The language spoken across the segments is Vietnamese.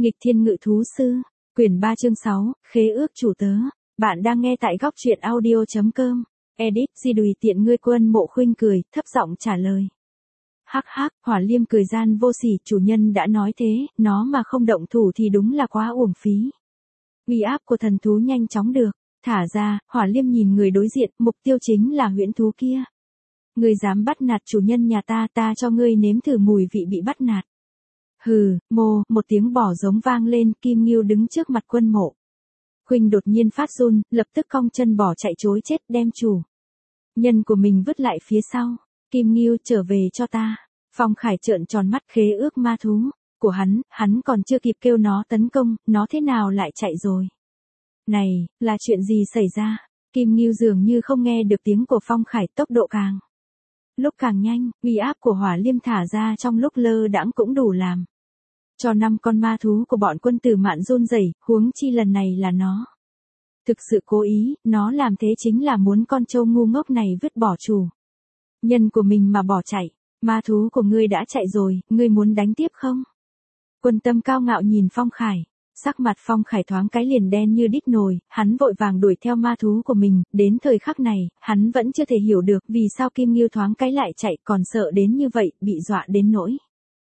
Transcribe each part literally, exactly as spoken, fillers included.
Nghịch thiên ngự thú sư, quyển ba chương sáu, khế ước chủ tớ. Bạn đang nghe tại góc truyện audio.com. Edit, di đùi tiện ngươi. Quân Mộ Khuynh cười, thấp giọng trả lời. Hắc hắc, Hỏa Liêm cười gian vô sỉ, chủ nhân đã nói thế, nó mà không động thủ thì đúng là quá uổng phí. Uy áp của thần thú nhanh chóng được thả ra. Hỏa Liêm nhìn người đối diện, mục tiêu chính là huyễn thú kia. Ngươi dám bắt nạt chủ nhân nhà ta, ta cho ngươi nếm thử mùi vị bị bắt nạt. Hừ, mô, một tiếng bỏ giống vang lên, Kim Ngưu đứng trước mặt Quân Mộ Khuynh đột nhiên phát run, lập tức cong chân bỏ chạy chối chết, đem chủ nhân của mình vứt lại phía sau. Kim Ngưu, trở về cho ta. Phong Khải trợn tròn mắt, khế ước ma thú của hắn, hắn còn chưa kịp kêu nó tấn công, nó thế nào lại chạy rồi? Này, là chuyện gì xảy ra? Kim Ngưu dường như không nghe được tiếng của Phong Khải, tốc độ càng lúc càng nhanh, uy áp của Hỏa Liêm thả ra trong lúc lơ đãng cũng đủ làm cho năm con ma thú của bọn Quân Tử Mạn run rẩy, huống chi lần này là nó. Thực sự cố ý, nó làm thế chính là muốn con trâu ngu ngốc này vứt bỏ chủ nhân của mình mà bỏ chạy. Ma thú của ngươi đã chạy rồi, ngươi muốn đánh tiếp không? Quân Tâm cao ngạo nhìn Phong Khải. Sắc mặt Phong Khải thoáng cái liền đen như đít nồi, hắn vội vàng đuổi theo ma thú của mình, đến thời khắc này, hắn vẫn chưa thể hiểu được vì sao Kim Ngưu thoáng cái lại chạy, còn sợ đến như vậy, bị dọa đến nỗi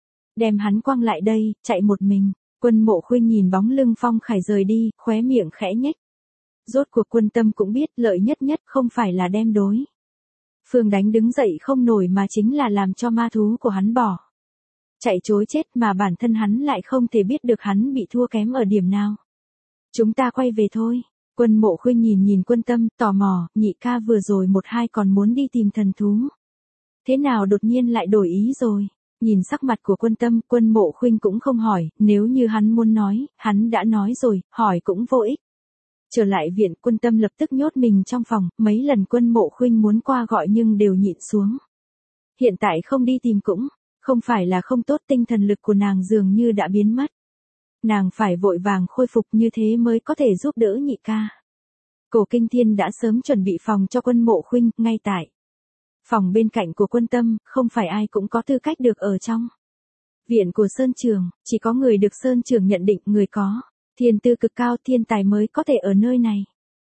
đem hắn quăng lại đây, chạy một mình. Quân Mộ Khuynh nhìn bóng lưng Phong Khải rời đi, khóe miệng khẽ nhếch. Rốt cuộc Quân Tâm cũng biết lợi nhất nhất không phải là đem đối phương đánh đứng dậy không nổi mà chính là làm cho ma thú của hắn bỏ chạy chối chết, mà bản thân hắn lại không thể biết được hắn bị thua kém ở điểm nào. Chúng ta quay về thôi. Quân Mộ Khuynh nhìn nhìn Quân Tâm, tò mò, nhị ca vừa rồi một hai còn muốn đi tìm thần thú. Thế nào đột nhiên lại đổi ý rồi? Nhìn sắc mặt của Quân Tâm, Quân Mộ Khuynh cũng không hỏi, nếu như hắn muốn nói, hắn đã nói rồi, hỏi cũng vô ích. Trở lại viện, Quân Tâm lập tức nhốt mình trong phòng, mấy lần Quân Mộ Khuynh muốn qua gọi nhưng đều nhịn xuống. Hiện tại không đi tìm cũng không phải là không tốt, tinh thần lực của nàng dường như đã biến mất. Nàng phải vội vàng khôi phục, như thế mới có thể giúp đỡ nhị ca. Cổ Kinh Thiên đã sớm chuẩn bị phòng cho Quân Mộ Khuynh, ngay tại phòng bên cạnh của Quân Tâm, không phải ai cũng có tư cách được ở trong viện của Sơn Trường, chỉ có người được Sơn Trường nhận định người có thiên tư cực cao, thiên tài mới có thể ở nơi này.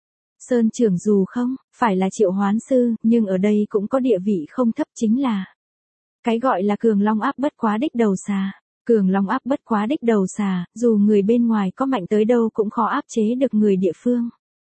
Sơn Trường dù không phải là triệu hoán sư, nhưng ở đây cũng có địa vị không thấp, chính là cái gọi là cường long áp bất quá đích đầu xà. Cường long áp bất quá đích đầu xà, dù người bên ngoài có mạnh tới đâu cũng khó áp chế được người địa phương.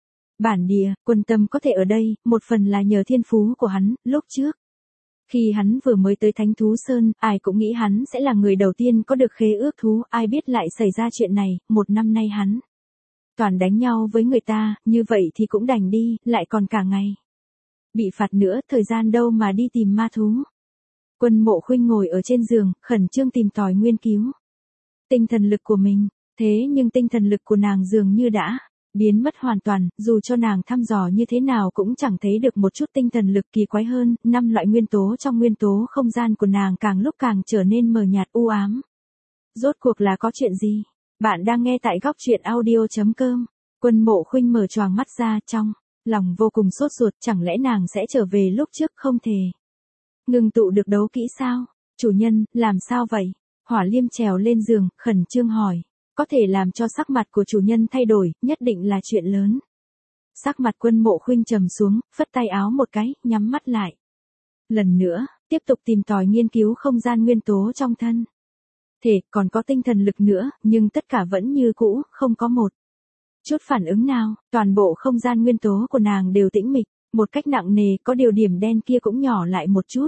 Bản địa, Quân Tâm có thể ở đây, một phần là nhờ thiên phú của hắn. Lúc trước, khi hắn vừa mới tới Thánh Thú Sơn, ai cũng nghĩ hắn sẽ là người đầu tiên có được khế ước thú, ai biết lại xảy ra chuyện này. Một năm nay hắn toàn đánh nhau với người ta, như vậy thì cũng đành đi, lại còn cả ngày bị phạt nữa, thời gian đâu mà đi tìm ma thú. Quân Mộ Khuynh ngồi ở trên giường, khẩn trương tìm tòi nghiên cứu tinh thần lực của mình. Thế nhưng tinh thần lực của nàng dường như đã biến mất hoàn toàn, dù cho nàng thăm dò như thế nào cũng chẳng thấy được một chút tinh thần lực. Kỳ quái hơn, năm loại nguyên tố trong nguyên tố không gian của nàng càng lúc càng trở nên mờ nhạt u ám. Rốt cuộc là có chuyện gì? Bạn đang nghe tại góc truyện audio.com. Quân Mộ Khuynh mở choàng mắt ra, trong lòng vô cùng sốt ruột, chẳng lẽ nàng sẽ trở về lúc trước không thể ngừng tụ được đấu kỹ sao? Chủ nhân, làm sao vậy? Hỏa Liêm trèo lên giường, khẩn trương hỏi. Có thể làm cho sắc mặt của chủ nhân thay đổi, nhất định là chuyện lớn. Sắc mặt Quân Mộ Khuynh trầm xuống, phất tay áo một cái, nhắm mắt lại. Lần nữa, tiếp tục tìm tòi nghiên cứu không gian nguyên tố trong thân thể, còn có tinh thần lực nữa, nhưng tất cả vẫn như cũ, không có một chút phản ứng nào. Toàn bộ không gian nguyên tố của nàng đều tĩnh mịch, một cách nặng nề, có điều điểm đen kia cũng nhỏ lại một chút.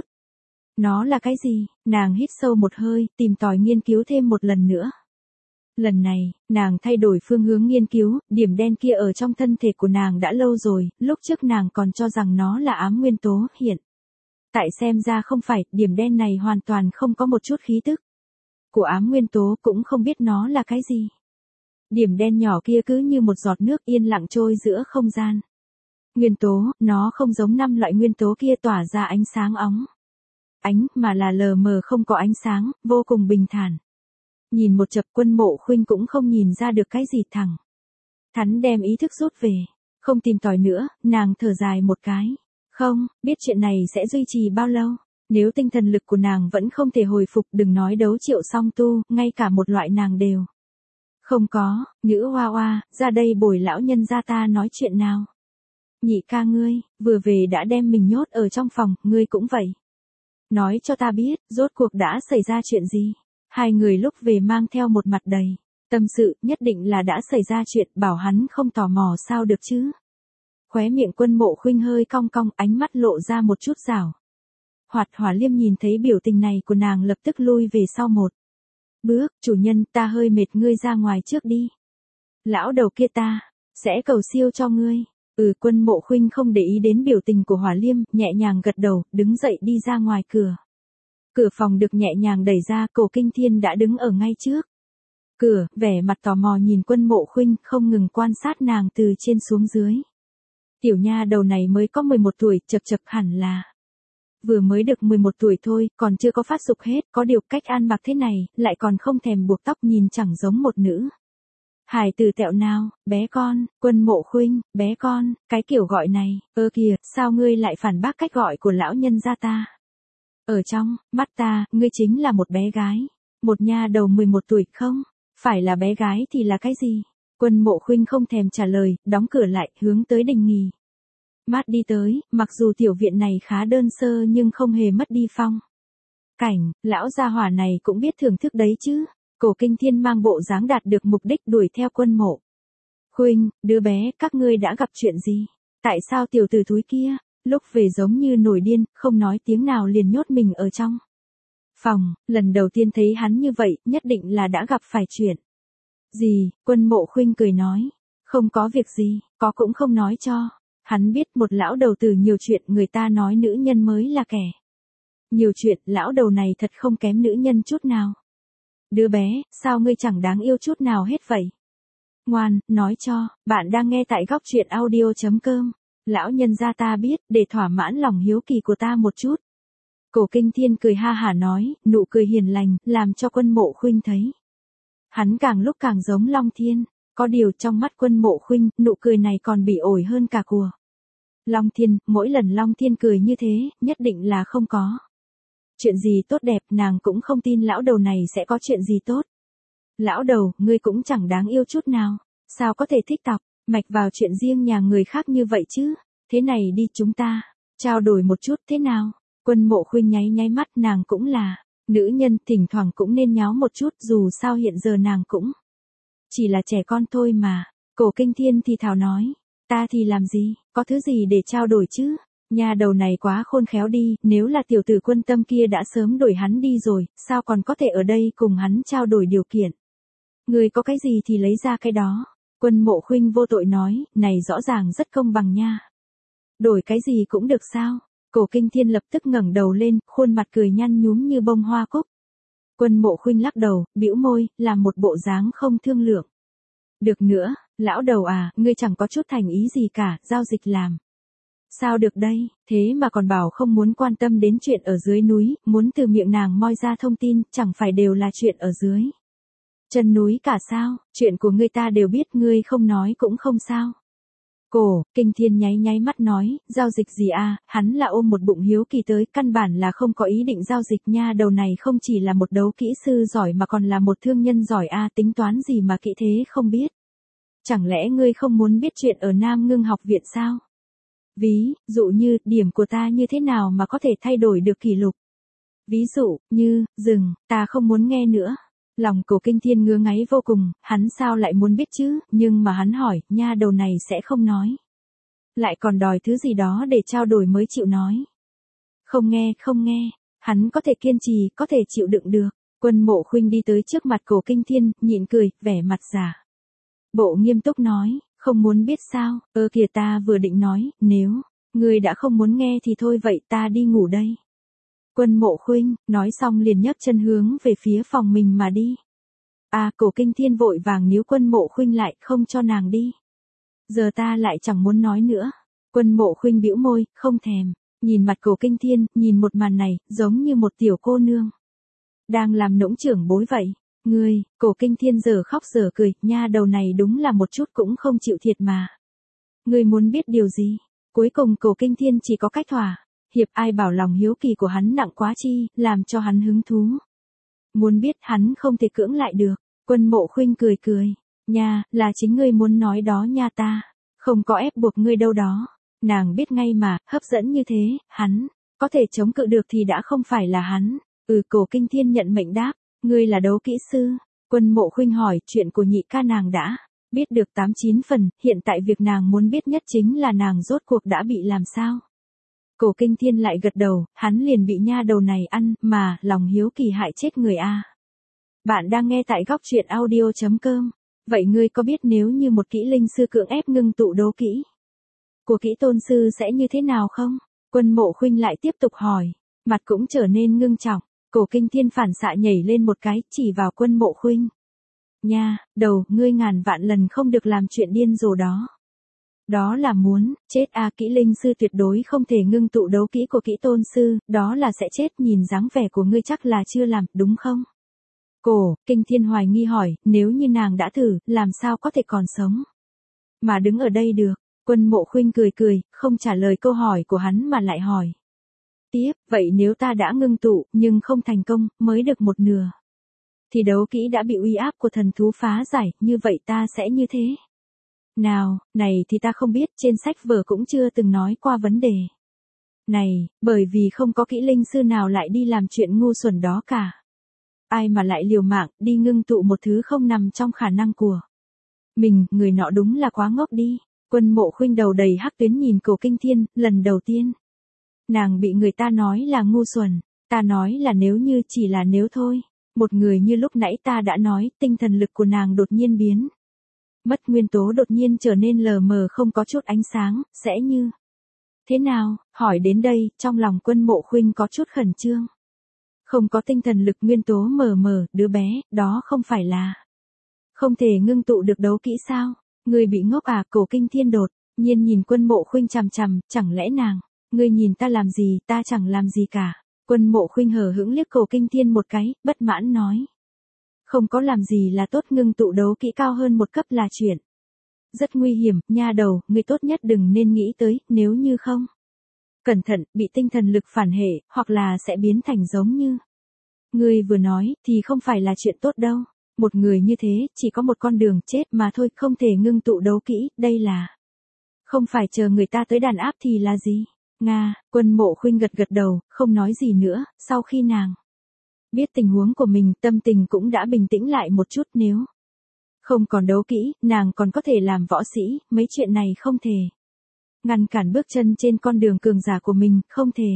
Nó là cái gì? Nàng hít sâu một hơi, tìm tòi nghiên cứu thêm một lần nữa. Lần này, nàng thay đổi phương hướng nghiên cứu, điểm đen kia ở trong thân thể của nàng đã lâu rồi, lúc trước nàng còn cho rằng nó là ám nguyên tố, hiện tại xem ra không phải, điểm đen này hoàn toàn không có một chút khí tức của ám nguyên tố, cũng không biết nó là cái gì. Điểm đen nhỏ kia cứ như một giọt nước yên lặng trôi giữa không gian nguyên tố, nó không giống năm loại nguyên tố kia tỏa ra ánh sáng óng ánh, mà là lờ mờ không có ánh sáng, vô cùng bình thản. Nhìn một chập, Quân Mộ Khuynh cũng không nhìn ra được cái gì, thẳng thắn đem ý thức rút về, không tìm tòi nữa. Nàng thở dài một cái. Không biết chuyện này sẽ duy trì bao lâu. Nếu tinh thần lực của nàng vẫn không thể hồi phục, đừng nói đấu triệu song tu, ngay cả một loại nàng đều Không có, nữ hoa hoa, ra đây bồi lão nhân gia ta nói chuyện nào. Nhị ca ngươi, vừa về đã đem mình nhốt ở trong phòng, ngươi cũng vậy. Nói cho ta biết, rốt cuộc đã xảy ra chuyện gì. Hai người lúc về mang theo một mặt đầy tâm sự, nhất định là đã xảy ra chuyện, bảo hắn không tò mò sao được chứ. Khóe miệng Quân Mộ Khuynh hơi cong cong, ánh mắt lộ ra một chút rảo hoạt. Hỏa Liêm nhìn thấy biểu tình này của nàng lập tức lui về sau một bước. Chủ nhân, ta hơi mệt, ngươi ra ngoài trước đi. Lão đầu kia ta sẽ cầu siêu cho ngươi. Ừ. Quân Mộ Khuynh không để ý đến biểu tình của Hỏa Liêm, nhẹ nhàng gật đầu, đứng dậy đi ra ngoài cửa. Cửa phòng được nhẹ nhàng đẩy ra, Cổ Kinh Thiên đã đứng ở ngay trước cửa, vẻ mặt tò mò nhìn Quân Mộ Khuynh, không ngừng quan sát nàng từ trên xuống dưới. Tiểu nha đầu này mới có mười một tuổi, chập chập hẳn là vừa mới được mười một tuổi thôi, còn chưa có phát dục hết, có điều cách ăn mặc thế này, lại còn không thèm buộc tóc, nhìn chẳng giống một nữ hài tử tẹo nào. Bé con. Quân Mộ Khuynh, bé con, cái kiểu gọi này, ơ kìa, sao ngươi lại phản bác cách gọi của lão nhân gia ta? Ở trong mắt ta, ngươi chính là một bé gái, một nha đầu mười một tuổi, không phải là bé gái thì là cái gì? Quân Mộ Khuynh không thèm trả lời, đóng cửa lại, hướng tới đình nghỉ mát đi tới. Mặc dù tiểu viện này khá đơn sơ nhưng không hề mất đi phong cảnh, lão gia hỏa này cũng biết thưởng thức đấy chứ. Cổ Kinh Thiên mang bộ dáng đạt được mục đích đuổi theo Quân Mộ Khuynh. Đứa bé, các ngươi đã gặp chuyện gì? Tại sao tiểu tử thúi kia lúc về giống như nổi điên, không nói tiếng nào liền nhốt mình ở trong phòng? Lần đầu tiên thấy hắn như vậy, nhất định là đã gặp phải chuyện gì. Quân Mộ Khuynh cười nói, không có việc gì, có cũng không nói cho. Hắn biết một lão đầu từ nhiều chuyện, người ta nói nữ nhân mới là kẻ nhiều chuyện, lão đầu này thật không kém nữ nhân chút nào. Đứa bé, sao ngươi chẳng đáng yêu chút nào hết vậy? Ngoan, nói cho. Bạn đang nghe tại góc truyện audio chấm com. Lão nhân gia ta biết, để thỏa mãn lòng hiếu kỳ của ta một chút. Cổ Kinh Thiên cười ha hả nói, nụ cười hiền lành, làm cho Quân Mộ Khuynh thấy hắn càng lúc càng giống Long Thiên. Có điều trong mắt Quân Mộ Khuynh, nụ cười này còn bị ổi hơn cả của Long Thiên. Mỗi lần Long Thiên cười như thế, nhất định là không có chuyện gì tốt đẹp, nàng cũng không tin lão đầu này sẽ có chuyện gì tốt. Lão đầu, ngươi cũng chẳng đáng yêu chút nào, sao có thể thích tọc mạch vào chuyện riêng nhà người khác như vậy chứ? Thế này đi, chúng ta trao đổi một chút thế nào? Quân Mộ Khuynh nháy nháy mắt, nàng cũng là nữ nhân, thỉnh thoảng cũng nên nháo một chút, dù sao hiện giờ nàng cũng chỉ là trẻ con thôi mà. Cổ Kinh Thiên thì thào nói, ta thì làm gì, có thứ gì để trao đổi chứ? Nhà đầu này quá khôn khéo đi, nếu là tiểu tử Quân Tâm kia đã sớm đuổi hắn đi rồi, sao còn có thể ở đây cùng hắn trao đổi điều kiện? Người có cái gì thì lấy ra cái đó. Quân Mộ Khuynh vô tội nói, này rõ ràng rất công bằng nha. Đổi cái gì cũng được sao? Cổ Kinh Thiên lập tức ngẩng đầu lên, khuôn mặt cười nhăn nhúm như bông hoa cúc. Quân Mộ Khuynh lắc đầu, bĩu môi, làm một bộ dáng không thương lượng được nữa. Lão đầu à, ngươi chẳng có chút thành ý gì cả, giao dịch làm sao được đây? Thế mà còn bảo không muốn quan tâm đến chuyện ở dưới núi, muốn từ miệng nàng moi ra thông tin, chẳng phải đều là chuyện ở dưới chân núi cả sao? Chuyện của ngươi ta đều biết, ngươi không nói cũng không sao. Cổ Kinh Thiên nháy nháy mắt nói, giao dịch gì à? Hắn là ôm một bụng hiếu kỳ tới, căn bản là không có ý định giao dịch nha. Đầu này không chỉ là một đấu kỹ sư giỏi mà còn là một thương nhân giỏi a, à, tính toán gì mà kỹ thế không biết. Chẳng lẽ ngươi không muốn biết chuyện ở Nam Ngưng học viện sao? Ví dụ như, điểm của ta như thế nào mà có thể thay đổi được kỷ lục? Ví dụ, như, dừng, ta không muốn nghe nữa. Lòng Cổ Kinh Thiên ngứa ngáy vô cùng, hắn sao lại muốn biết chứ, nhưng mà hắn hỏi, nha đầu này sẽ không nói. Lại còn đòi thứ gì đó để trao đổi mới chịu nói. Không nghe, không nghe, hắn có thể kiên trì, có thể chịu đựng được. Quân Mộ Khuynh đi tới trước mặt Cổ Kinh Thiên, nhịn cười, vẻ mặt giả bộ nghiêm túc nói, không muốn biết sao? Ơ kìa, ta vừa định nói, nếu ngươi đã không muốn nghe thì thôi vậy ta đi ngủ đây. Quân Mộ Khuynh nói xong liền nhấc chân hướng về phía phòng mình mà đi. À, Cổ Kinh Thiên vội vàng níu Quân Mộ Khuynh lại, không cho nàng đi. Giờ ta lại chẳng muốn nói nữa. Quân Mộ Khuynh bĩu môi, không thèm nhìn mặt Cổ Kinh Thiên, nhìn một màn này, giống như một tiểu cô nương đang làm nũng trưởng bối vậy. Ngươi, Cổ Kinh Thiên giờ khóc giờ cười, nha đầu này đúng là một chút cũng không chịu thiệt mà. Ngươi muốn biết điều gì? Cuối cùng Cổ Kinh Thiên chỉ có cách thỏa hiệp, ai bảo lòng hiếu kỳ của hắn nặng quá chi, làm cho hắn hứng thú. Muốn biết hắn không thể cưỡng lại được. Quân Mộ Khuynh cười cười. Nha, là chính ngươi muốn nói đó nha, ta không có ép buộc ngươi đâu đó. Nàng biết ngay mà, hấp dẫn như thế, hắn có thể chống cự được thì đã không phải là hắn. Ừ, Cổ Kinh Thiên nhận mệnh đáp. Ngươi là đấu kỹ sư? Quân Mộ Khuynh hỏi, chuyện của nhị ca nàng đã biết được tám chín phần, hiện tại việc nàng muốn biết nhất chính là nàng rốt cuộc đã bị làm sao. Cổ Kinh Thiên lại gật đầu, hắn liền bị nha đầu này ăn, mà, lòng hiếu kỳ hại chết người a. Bạn đang nghe tại góc truyện audio chấm com. Vậy ngươi có biết nếu như một kỹ linh sư cưỡng ép ngưng tụ đấu kỹ của kỹ tôn sư sẽ như thế nào không? Quân Mộ Khuynh lại tiếp tục hỏi, mặt cũng trở nên ngưng trọng. Cổ Kinh Thiên phản xạ nhảy lên một cái, chỉ vào Quân Mộ Khuynh. Nha, đầu, ngươi ngàn vạn lần không được làm chuyện điên rồ đó. Đó là muốn chết a, kỹ linh sư tuyệt đối không thể ngưng tụ đấu kỹ của kỹ tôn sư, đó là sẽ chết, nhìn dáng vẻ của ngươi chắc là chưa làm, đúng không? Cổ Kinh Thiên hoài nghi hỏi, nếu như nàng đã thử, làm sao có thể còn sống mà đứng ở đây được? Quân Mộ Khuynh cười cười, không trả lời câu hỏi của hắn mà lại hỏi tiếp, vậy nếu ta đã ngưng tụ, nhưng không thành công, mới được một nửa, thì đấu kỹ đã bị uy áp của thần thú phá giải, như vậy ta sẽ như thế nào? Này thì ta không biết, trên sách vở cũng chưa từng nói qua vấn đề này, bởi vì không có kỹ linh sư nào lại đi làm chuyện ngu xuẩn đó cả. Ai mà lại liều mạng, đi ngưng tụ một thứ không nằm trong khả năng của mình, người nọ đúng là quá ngốc đi. Quân Mộ Khuynh đầu đầy hắc tuyến nhìn Cổ Kinh Thiên, lần đầu tiên nàng bị người ta nói là ngu xuẩn. Ta nói là nếu như, chỉ là nếu thôi. Một người như lúc nãy ta đã nói, tinh thần lực của nàng đột nhiên biến mất, nguyên tố đột nhiên trở nên lờ mờ, không có chút ánh sáng, sẽ như thế nào? Hỏi đến đây, trong lòng Quân Mộ Khuynh có chút khẩn trương. Không có tinh thần lực, nguyên tố mờ mờ, đứa bé, đó không phải là không thể ngưng tụ được đấu kỹ sao? Ngươi bị ngốc à? Cổ Kinh Thiên đột nhiên nhìn Quân Mộ Khuynh chằm chằm, chẳng lẽ nàng, ngươi nhìn ta làm gì? Ta chẳng làm gì cả. Quân Mộ Khuynh hờ hững liếc Cổ Kinh Thiên một cái, bất mãn nói. Không có làm gì là tốt, ngưng tụ đấu kỹ cao hơn một cấp là chuyện rất nguy hiểm, nha đầu, ngươi tốt nhất đừng nên nghĩ tới, nếu như không cẩn thận, bị tinh thần lực phản hệ, hoặc là sẽ biến thành giống như ngươi vừa nói, thì không phải là chuyện tốt đâu. Một người như thế, chỉ có một con đường chết mà thôi, không thể ngưng tụ đấu kỹ, đây là không phải chờ người ta tới đàn áp thì là gì? Nga, Quân Mộ Khuynh gật gật đầu, không nói gì nữa. Sau khi nàng biết tình huống của mình, tâm tình cũng đã bình tĩnh lại một chút. Nếu không còn đấu kỹ, nàng còn có thể làm võ sĩ, mấy chuyện này không thể ngăn cản bước chân trên con đường cường giả của mình, không thể.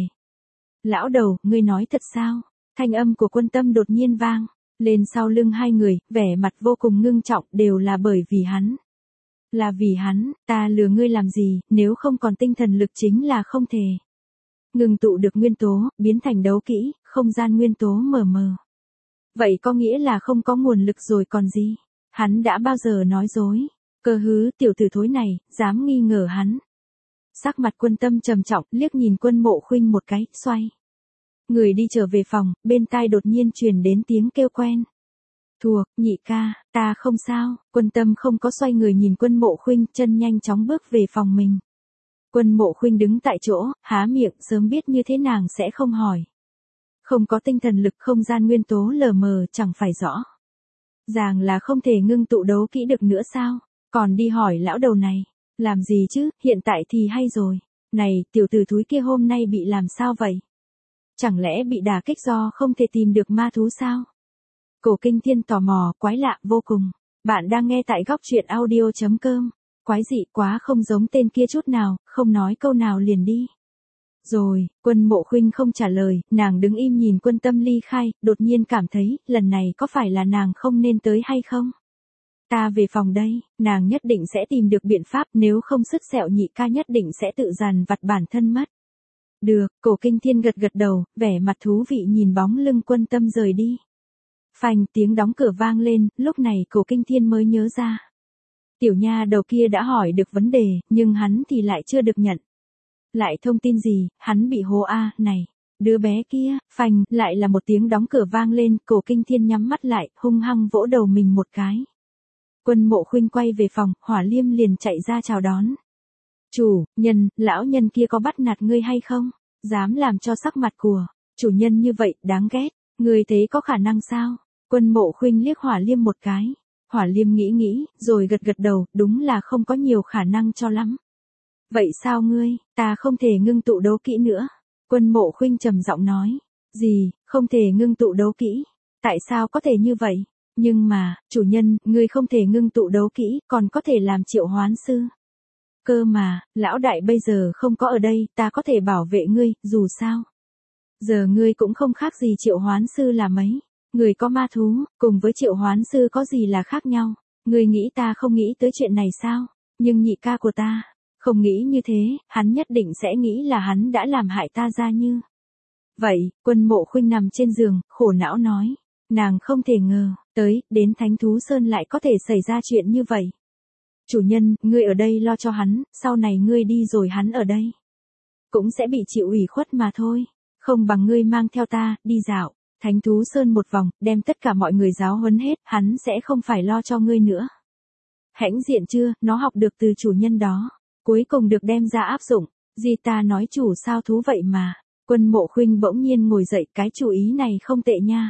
Lão đầu, ngươi nói thật sao? Thanh âm của Quân Tâm đột nhiên vang lên sau lưng hai người, vẻ mặt vô cùng ngưng trọng, đều là bởi vì hắn. Là vì hắn, ta lừa ngươi làm gì, nếu không còn tinh thần lực chính là không thể ngưng tụ được nguyên tố, biến thành đấu kỹ, không gian nguyên tố mờ mờ. Vậy có nghĩa là không có nguồn lực rồi còn gì? Hắn đã bao giờ nói dối? Cơ hứ, tiểu tử thối này, dám nghi ngờ hắn. Sắc mặt Quân Tâm trầm trọng, liếc nhìn Quân Mộ Khuynh một cái, xoay người đi trở về phòng, bên tai đột nhiên truyền đến tiếng kêu quen thuộc, nhị ca, ta không sao. Quân Tâm không có xoay người nhìn Quân Mộ Khuynh, chân nhanh chóng bước về phòng mình. Quân Mộ Khuynh đứng tại chỗ, há miệng, sớm biết như thế nàng sẽ không hỏi. Không có tinh thần lực, không gian nguyên tố lờ mờ, chẳng phải rõ ràng là không thể ngưng tụ đấu kỹ được nữa sao? Còn đi hỏi lão đầu này, làm gì chứ, hiện tại thì hay rồi. Này, tiểu tử thúi kia hôm nay bị làm sao vậy? Chẳng lẽ bị đả kích do không thể tìm được ma thú sao? Cổ Kinh Thiên tò mò, quái lạ vô cùng. Bạn đang nghe tại góc truyện audio chấm com. Quái dị quá, không giống tên kia chút nào, không nói câu nào liền đi. Rồi, Quân Mộ Khuynh không trả lời, nàng đứng im nhìn Quân Tâm ly khai, đột nhiên cảm thấy, lần này có phải là nàng không nên tới hay không? Ta về phòng đây, nàng nhất định sẽ tìm được biện pháp, nếu không sứt sẹo nhị ca nhất định sẽ tự dằn vặt bản thân mất. Được, Cổ Kinh Thiên gật gật đầu, vẻ mặt thú vị nhìn bóng lưng Quân Tâm rời đi. Phanh, tiếng đóng cửa vang lên, lúc này Cổ Kinh Thiên mới nhớ ra. Tiểu nha đầu kia đã hỏi được vấn đề, nhưng hắn thì lại chưa được nhận lại thông tin gì, hắn bị hố a, này, đứa bé kia. Phanh, lại là một tiếng đóng cửa vang lên, Cổ Kinh Thiên nhắm mắt lại, hung hăng vỗ đầu mình một cái. Quân Mộ Khuynh quay về phòng, Hỏa Liêm liền chạy ra chào đón. Chủ nhân, lão nhân kia có bắt nạt ngươi hay không? Dám làm cho sắc mặt của chủ nhân như vậy, đáng ghét. Ngươi thấy có khả năng sao? Quân Mộ Khuynh liếc Hỏa Liêm một cái. Hỏa Liêm nghĩ nghĩ, rồi gật gật đầu, đúng là không có nhiều khả năng cho lắm. Vậy sao ngươi, ta không thể ngưng tụ đấu kỹ nữa. Quân Mộ Khuynh trầm giọng nói. Gì, không thể ngưng tụ đấu kỹ? Tại sao có thể như vậy? Nhưng mà, chủ nhân, ngươi không thể ngưng tụ đấu kỹ, còn có thể làm triệu hoán sư. Cơ mà, lão đại bây giờ không có ở đây, ta có thể bảo vệ ngươi, dù sao. Giờ ngươi cũng không khác gì triệu hoán sư là mấy. Người có ma thú, cùng với triệu hoán sư có gì là khác nhau. Ngươi nghĩ ta không nghĩ tới chuyện này sao? Nhưng nhị ca của ta, không nghĩ như thế, hắn nhất định sẽ nghĩ là hắn đã làm hại ta Gia Như. Vậy, Quân Mộ Khuynh nằm trên giường, khổ não nói. Nàng không thể ngờ, tới, đến Thánh Thú Sơn lại có thể xảy ra chuyện như vậy. Chủ nhân, ngươi ở đây lo cho hắn, sau này ngươi đi rồi hắn ở đây. Cũng sẽ bị chịu ủy khuất mà thôi. Không bằng ngươi mang theo ta, đi dạo, Thánh Thú Sơn một vòng, đem tất cả mọi người giáo huấn hết, hắn sẽ không phải lo cho ngươi nữa. Hãnh diện chưa, nó học được từ chủ nhân đó. Cuối cùng được đem ra áp dụng. Di ta nói chủ sao thú vậy mà. Quân Mộ Khuynh bỗng nhiên ngồi dậy, cái chủ ý này không tệ nha.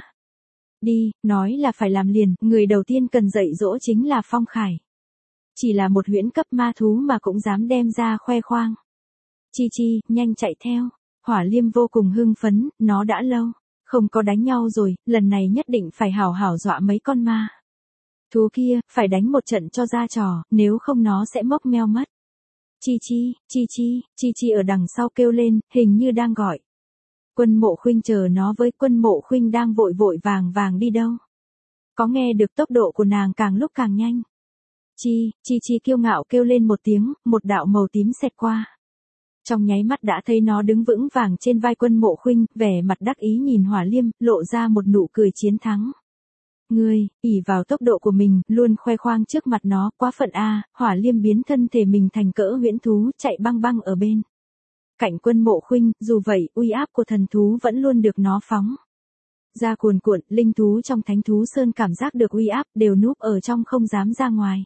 Đi, nói là phải làm liền, người đầu tiên cần dạy dỗ chính là Phong Khải. Chỉ là một huyễn cấp ma thú mà cũng dám đem ra khoe khoang. Chi Chi, nhanh chạy theo. Hỏa Liêm vô cùng hưng phấn, nó đã lâu không có đánh nhau rồi, lần này nhất định phải hảo hảo dọa mấy con ma thú kia, phải đánh một trận cho ra trò, nếu không nó sẽ mốc meo mất. Chi Chi, Chi Chi, Chi Chi ở đằng sau kêu lên, hình như đang gọi. Quân Mộ Khuynh chờ nó với Quân Mộ Khuynh đang vội vội vàng vàng đi đâu. Có nghe được tốc độ của nàng càng lúc càng nhanh. Chi, Chi Chi kiêu ngạo kêu lên một tiếng, một đạo màu tím xẹt qua. Trong nháy mắt đã thấy nó đứng vững vàng trên vai Quân Mộ Khuynh, vẻ mặt đắc ý nhìn Hỏa Liêm, lộ ra một nụ cười chiến thắng. Ngươi, ỷ vào tốc độ của mình, luôn khoe khoang trước mặt nó, quá phận a. Hỏa Liêm biến thân thể mình thành cỡ huyễn thú, chạy băng băng ở bên cạnh Quân Mộ Khuynh, dù vậy, uy áp của thần thú vẫn luôn được nó phóng ra cuồn cuộn, linh thú trong Thánh Thú Sơn cảm giác được uy áp, đều núp ở trong không dám ra ngoài.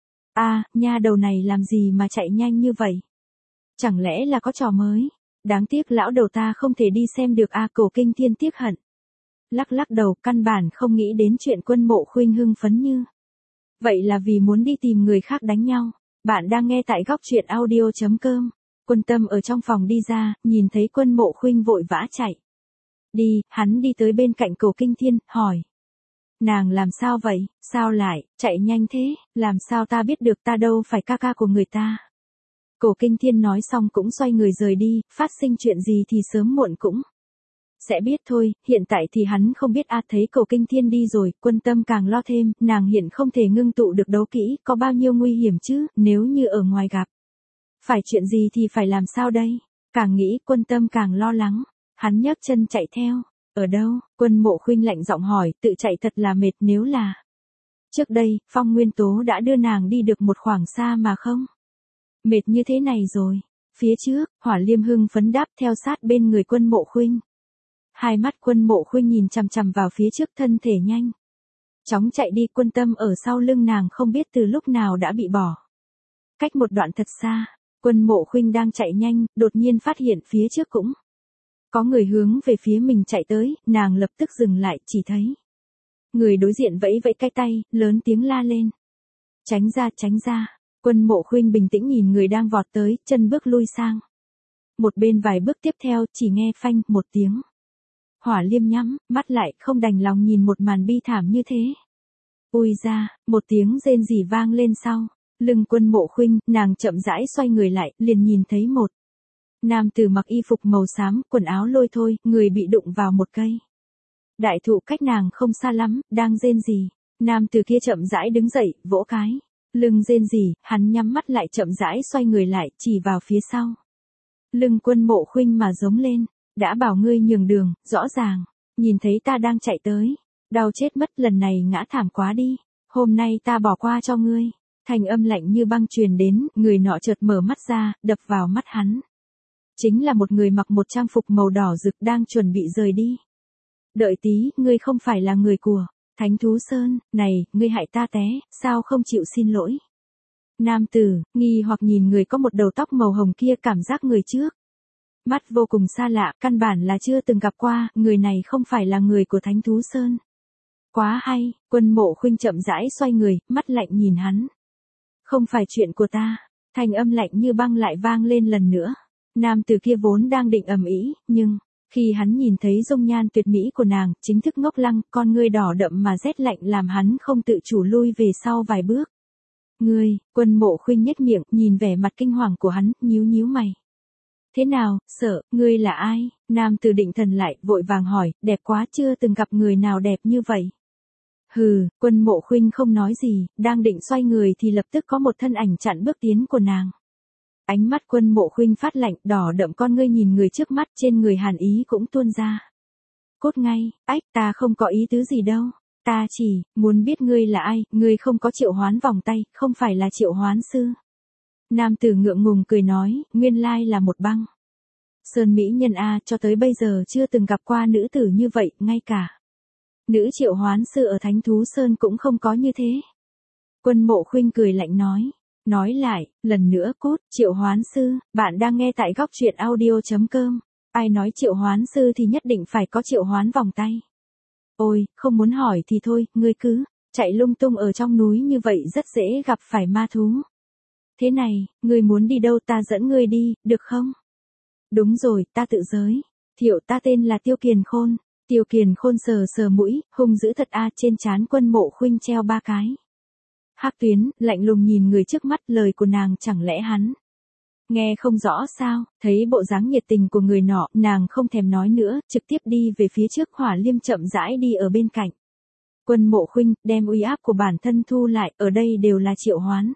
A, nha đầu này làm gì mà chạy nhanh như vậy? Chẳng lẽ là có trò mới? Đáng tiếc lão đầu ta không thể đi xem được a. Cổ Kinh Thiên tiếc hận. Lắc lắc đầu, căn bản không nghĩ đến chuyện Quân Mộ Khuynh hưng phấn như vậy là vì muốn đi tìm người khác đánh nhau. Bạn đang nghe tại góc truyện audio chấm com. Quân Tâm ở trong phòng đi ra, nhìn thấy Quân Mộ Khuynh vội vã chạy đi, hắn đi tới bên cạnh Cổ Kinh Thiên, hỏi. Nàng làm sao vậy, sao lại, chạy nhanh thế, làm sao ta biết được, ta đâu phải ca ca của người ta. Cổ Kinh Thiên nói xong cũng xoay người rời đi, phát sinh chuyện gì thì sớm muộn cũng sẽ biết thôi, hiện tại thì hắn không biết a. Thấy Cổ Kinh Thiên đi rồi, Quân Tâm càng lo thêm, nàng hiện không thể ngưng tụ được đấu kỹ, có bao nhiêu nguy hiểm chứ, nếu như ở ngoài gặp phải chuyện gì thì phải làm sao đây? Càng nghĩ, Quân Tâm càng lo lắng. Hắn nhấc chân chạy theo. Ở đâu? Quân Mộ Khuynh lạnh giọng hỏi, tự chạy thật là mệt, nếu là trước đây, Phong Nguyên Tố đã đưa nàng đi được một khoảng xa mà không mệt như thế này rồi. Phía trước, Hỏa Liêm hưng phấn đáp theo sát bên người Quân Mộ Khuynh. Hai mắt Quân Mộ Khuynh nhìn chằm chằm vào phía trước, thân thể nhanh chóng chạy đi. Quân Tâm ở sau lưng nàng không biết từ lúc nào đã bị bỏ cách một đoạn thật xa. Quân Mộ Khuynh đang chạy nhanh, đột nhiên phát hiện phía trước cũng có người hướng về phía mình chạy tới, nàng lập tức dừng lại, chỉ thấy người đối diện vẫy vẫy cái tay, lớn tiếng la lên. Tránh ra, tránh ra. Quân Mộ Khuynh bình tĩnh nhìn người đang vọt tới, chân bước lui sang một bên vài bước tiếp theo, chỉ nghe phanh một tiếng. Hỏa Liêm nhắm mắt lại, không đành lòng nhìn một màn bi thảm như thế. Ui ra, một tiếng rên rỉ vang lên sau lưng Quân Mộ Khuynh, nàng chậm rãi xoay người lại, liền nhìn thấy một nam tử mặc y phục màu xám, quần áo lôi thôi, người bị đụng vào một cây đại thụ cách nàng không xa lắm, đang rên rỉ. Nam tử kia chậm rãi đứng dậy, vỗ cái lưng rên rỉ, hắn nhắm mắt lại chậm rãi xoay người lại, chỉ vào phía sau lưng Quân Mộ Khuynh mà giống lên. Đã bảo ngươi nhường đường, rõ ràng nhìn thấy ta đang chạy tới, đau chết mất, lần này ngã thảm quá đi, hôm nay ta bỏ qua cho ngươi. Thanh âm lạnh như băng truyền đến, người nọ chợt mở mắt ra, đập vào mắt hắn chính là một người mặc một trang phục màu đỏ rực đang chuẩn bị rời đi. Đợi tí, ngươi không phải là người của Thánh Thú Sơn, này, ngươi hại ta té, sao không chịu xin lỗi? Nam tử, nghi hoặc nhìn người có một đầu tóc màu hồng kia, cảm giác người trước mắt vô cùng xa lạ, căn bản là chưa từng gặp qua, người này không phải là người của Thánh Thú Sơn. Quá hay, Quân Mộ Khuynh chậm rãi xoay người, mắt lạnh nhìn hắn. Không phải chuyện của ta, thanh âm lạnh như băng lại vang lên lần nữa. Nam tử kia vốn đang định ầm ĩ, nhưng khi hắn nhìn thấy dung nhan tuyệt mỹ của nàng, chính thức ngốc lăng, con ngươi đỏ đậm mà rét lạnh làm hắn không tự chủ lui về sau vài bước. Ngươi, Quân Mộ Khuynh nhếch miệng, nhìn vẻ mặt kinh hoàng của hắn, nhíu nhíu mày. Thế nào, sợ, ngươi là ai? Nam tử định thần lại, vội vàng hỏi, đẹp quá, chưa từng gặp người nào đẹp như vậy. Hừ, Quân Mộ Khuynh không nói gì, đang định xoay người thì lập tức có một thân ảnh chặn bước tiến của nàng. Ánh mắt Quân Mộ Khuynh phát lạnh, đỏ đậm con ngươi nhìn người trước mắt, trên người hàn ý cũng tuôn ra. Cốt ngay, ách, ta không có ý tứ gì đâu, ta chỉ muốn biết ngươi là ai, ngươi không có triệu hoán vòng tay, không phải là triệu hoán sư. Nam tử ngượng ngùng cười nói, nguyên lai là một băng sơn mỹ nhân a, cho tới bây giờ chưa từng gặp qua nữ tử như vậy, ngay cả nữ triệu hoán sư ở Thánh Thú Sơn cũng không có như thế. Quân Mộ Khuynh cười lạnh nói, nói lại, lần nữa cốt, triệu hoán sư, bạn đang nghe tại góc truyện audio chấm com, ai nói triệu hoán sư thì nhất định phải có triệu hoán vòng tay. Ôi, không muốn hỏi thì thôi, ngươi cứ chạy lung tung ở trong núi như vậy rất dễ gặp phải ma thú. Thế này, ngươi muốn đi đâu ta dẫn ngươi đi, được không? Đúng rồi, ta tự giới thiệu, ta tên là Tiêu Kiền Khôn. Tiêu Kiền Khôn sờ sờ mũi, hung dữ thật a, trên trán Quân Mộ Khuynh treo ba cái hắc tuyến, lạnh lùng nhìn người trước mắt, lời của nàng chẳng lẽ hắn nghe không rõ sao? Thấy bộ dáng nhiệt tình của người nọ, nàng không thèm nói nữa, trực tiếp đi về phía trước, Hỏa Liêm chậm rãi đi ở bên cạnh. Quân Mộ Khuynh đem uy áp của bản thân thu lại, ở đây đều là triệu hoán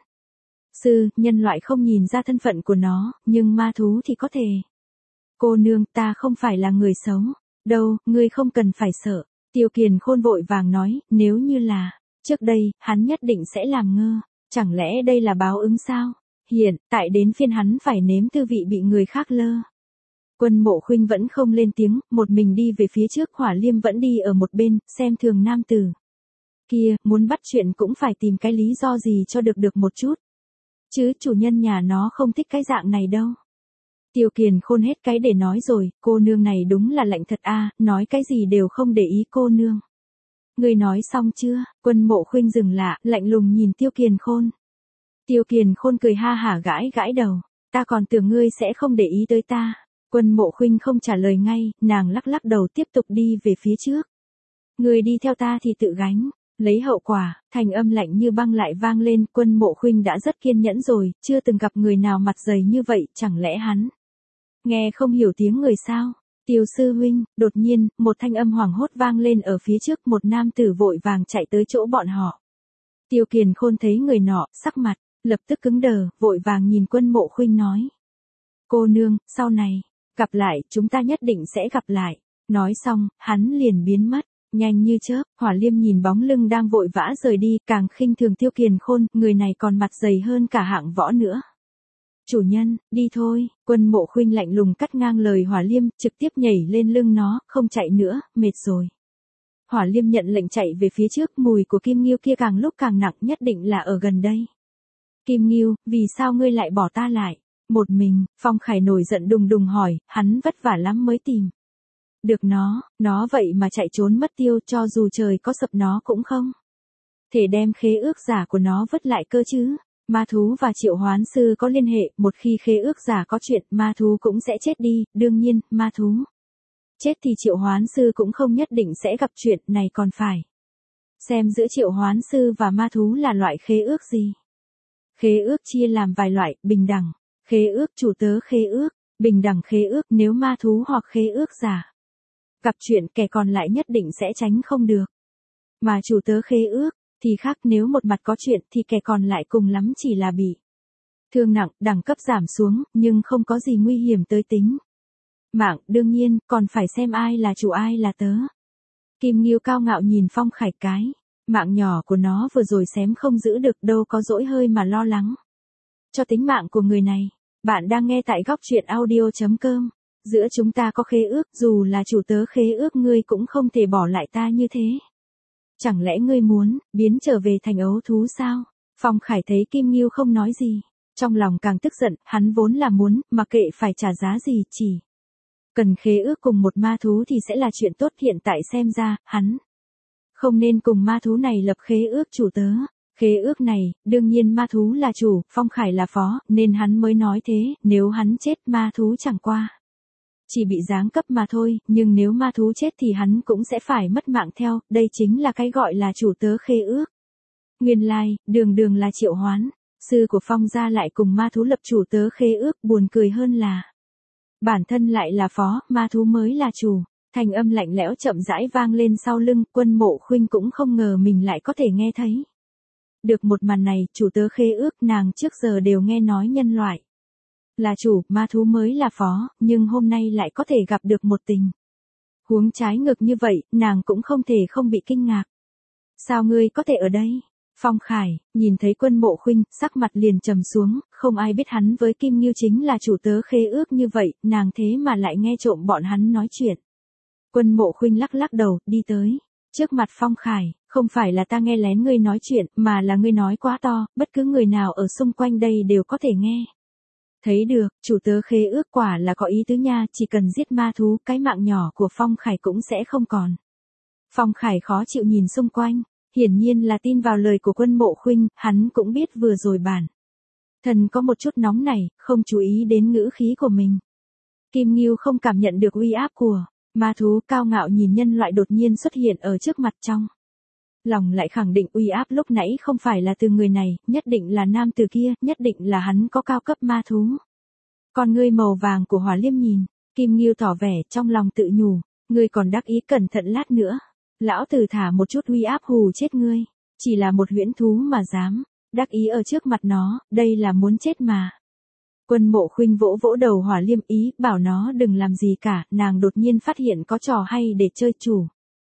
sư, nhân loại không nhìn ra thân phận của nó, nhưng ma thú thì có thể. Cô nương, ta không phải là người xấu. Đâu, ngươi không cần phải sợ. Tiêu Kiền Khôn vội vàng nói, nếu như là trước đây, hắn nhất định sẽ làm ngơ. Chẳng lẽ đây là báo ứng sao? Hiện tại đến phiên hắn phải nếm tư vị bị người khác lơ. Quân Mộ Khuynh vẫn không lên tiếng, một mình đi về phía trước, Hỏa Liêm vẫn đi ở một bên, xem thường nam tử kia, muốn bắt chuyện cũng phải tìm cái lý do gì cho được được một chút. Chứ chủ nhân nhà nó không thích cái dạng này đâu. Tiêu Kiền Khôn hết cái để nói rồi, cô nương này đúng là lạnh thật a, nói cái gì đều không để ý cô nương. Ngươi nói xong chưa? Quân Mộ Khuynh dừng lạ, lạnh lùng nhìn Tiêu Kiền Khôn. Tiêu Kiền Khôn cười ha hả gãi gãi đầu, ta còn tưởng ngươi sẽ không để ý tới ta. Quân Mộ Khuynh không trả lời ngay, nàng lắc lắc đầu tiếp tục đi về phía trước. Ngươi đi theo ta thì tự gánh lấy hậu quả. Thành âm lạnh như băng lại vang lên, Quân Mộ Khuynh đã rất kiên nhẫn rồi, chưa từng gặp người nào mặt dày như vậy, chẳng lẽ hắn nghe không hiểu tiếng người sao? Tiêu sư huynh, đột nhiên, một thanh âm hoảng hốt vang lên ở phía trước, một nam tử vội vàng chạy tới chỗ bọn họ. Tiêu Kiền Khôn thấy người nọ, sắc mặt lập tức cứng đờ, vội vàng nhìn Quân Mộ Khuynh nói: "Cô nương, sau này gặp lại, chúng ta nhất định sẽ gặp lại." Nói xong, hắn liền biến mất, nhanh như chớp. Hỏa Liêm nhìn bóng lưng đang vội vã rời đi, càng khinh thường Tiêu Kiền Khôn, người này còn mặt dày hơn cả hạng võ nữa. "Chủ nhân, đi thôi." Quân Mộ Khuynh lạnh lùng cắt ngang lời Hỏa Liêm, trực tiếp nhảy lên lưng nó, "Không chạy nữa, mệt rồi." Hỏa Liêm nhận lệnh chạy về phía trước, mùi của Kim Ngưu kia càng lúc càng nặng, nhất định là ở gần đây. "Kim Ngưu, vì sao ngươi lại bỏ ta lại một mình?" Phong Khải nổi giận đùng đùng hỏi, hắn vất vả lắm mới tìm được nó, nó vậy mà chạy trốn mất tiêu, cho dù trời có sập nó cũng không thể đem khế ước giả của nó vứt lại cơ chứ. Ma thú và triệu hoán sư có liên hệ, một khi khế ước giả có chuyện, ma thú cũng sẽ chết đi, đương nhiên, ma thú chết thì triệu hoán sư cũng không nhất định sẽ gặp chuyện, này còn phải xem giữa triệu hoán sư và ma thú là loại khế ước gì. Khế ước chia làm vài loại, bình đẳng khế ước, chủ tớ khế ước. Bình đẳng khế ước, nếu ma thú hoặc khế ước giả gặp chuyện, kẻ còn lại nhất định sẽ tránh không được. Mà chủ tớ khế ước thì khác, nếu một mặt có chuyện thì kẻ còn lại cùng lắm chỉ là bị thương nặng, đẳng cấp giảm xuống, nhưng không có gì nguy hiểm tới tính mạng, đương nhiên, còn phải xem ai là chủ ai là tớ. Kim Ngưu cao ngạo nhìn Phong Khải cái mạng nhỏ của nó vừa rồi xém không giữ được, đâu có dỗi hơi mà lo lắng cho tính mạng của người này. Bạn đang nghe tại góc truyện audio chấm com. Giữa chúng ta có khế ước, dù là chủ tớ khế ước, ngươi cũng không thể bỏ lại ta như thế. Chẳng lẽ ngươi muốn biến trở về thành ấu thú sao? Phong Khải thấy Kim Ngưu không nói gì, trong lòng càng tức giận, hắn vốn là muốn, mặc kệ phải trả giá gì, chỉ cần khế ước cùng một ma thú thì sẽ là chuyện tốt, hiện tại xem ra, hắn không nên cùng ma thú này lập khế ước chủ tớ. Khế ước này, đương nhiên ma thú là chủ, Phong Khải là phó, nên hắn mới nói thế, nếu hắn chết ma thú chẳng qua chỉ bị giáng cấp mà thôi, nhưng nếu ma thú chết thì hắn cũng sẽ phải mất mạng theo, đây chính là cái gọi là chủ tớ khế ước. Nguyên lai, đường đường là Triệu Hoán, sư của Phong gia lại cùng ma thú lập chủ tớ khế ước, buồn cười hơn là bản thân lại là phó, ma thú mới là chủ. Thanh âm lạnh lẽo chậm rãi vang lên sau lưng, Quân Mộ Khuynh cũng không ngờ mình lại có thể nghe thấy được một màn này, chủ tớ khế ước, nàng trước giờ đều nghe nói nhân loại là chủ, ma thú mới là phó, nhưng hôm nay lại có thể gặp được một tình huống trái ngược như vậy, nàng cũng không thể không bị kinh ngạc. Sao ngươi có thể ở đây? Phong Khải, nhìn thấy Quân Mộ Khuynh, sắc mặt liền trầm xuống, không ai biết hắn với Kim Ngưu chính là chủ tớ khế ước như vậy, nàng thế mà lại nghe trộm bọn hắn nói chuyện. Quân Mộ Khuynh lắc lắc đầu, đi tới trước mặt Phong Khải, không phải là ta nghe lén ngươi nói chuyện, mà là ngươi nói quá to, bất cứ người nào ở xung quanh đây đều có thể nghe. Thấy được, chủ tớ khế ước quả là có ý tứ nha, chỉ cần giết ma thú, cái mạng nhỏ của Phong Khải cũng sẽ không còn. Phong Khải khó chịu nhìn xung quanh, hiển nhiên là tin vào lời của Quân Mộ Khuynh, hắn cũng biết vừa rồi bản thân có một chút nóng này, không chú ý đến ngữ khí của mình. Kim Ngưu không cảm nhận được uy áp của ma thú, cao ngạo nhìn nhân loại đột nhiên xuất hiện ở trước mặt, trong lòng lại khẳng định uy áp lúc nãy không phải là từ người này, nhất định là nam từ kia, nhất định là hắn có cao cấp ma thú. Con ngươi màu vàng của Hỏa Liêm nhìn, Kim Ngưu tỏ vẻ trong lòng tự nhủ, ngươi còn đắc ý, cẩn thận lát nữa lão tử thả một chút uy áp hù chết ngươi, chỉ là một huyễn thú mà dám đắc ý ở trước mặt nó, đây là muốn chết mà. Quân Mộ Khuynh vỗ vỗ đầu Hỏa Liêm, ý bảo nó đừng làm gì cả, nàng đột nhiên phát hiện có trò hay để chơi. Chủ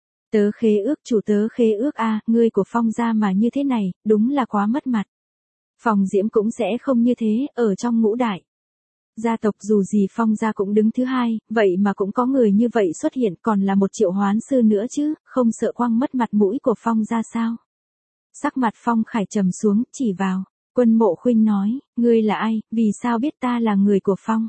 tớ khế ước, chủ tớ khế ước a, à, ngươi của Phong gia mà như thế này, đúng là quá mất mặt. Phong Diễm cũng sẽ không như thế, ở trong ngũ đại gia tộc dù gì Phong gia cũng đứng thứ hai, vậy mà cũng có người như vậy xuất hiện, còn là một triệu hoán sư nữa chứ, không sợ quăng mất mặt mũi của Phong gia sao? Sắc mặt Phong Khải trầm xuống, chỉ vào Quân Mộ Khuynh nói, ngươi là ai, vì sao biết ta là người của Phong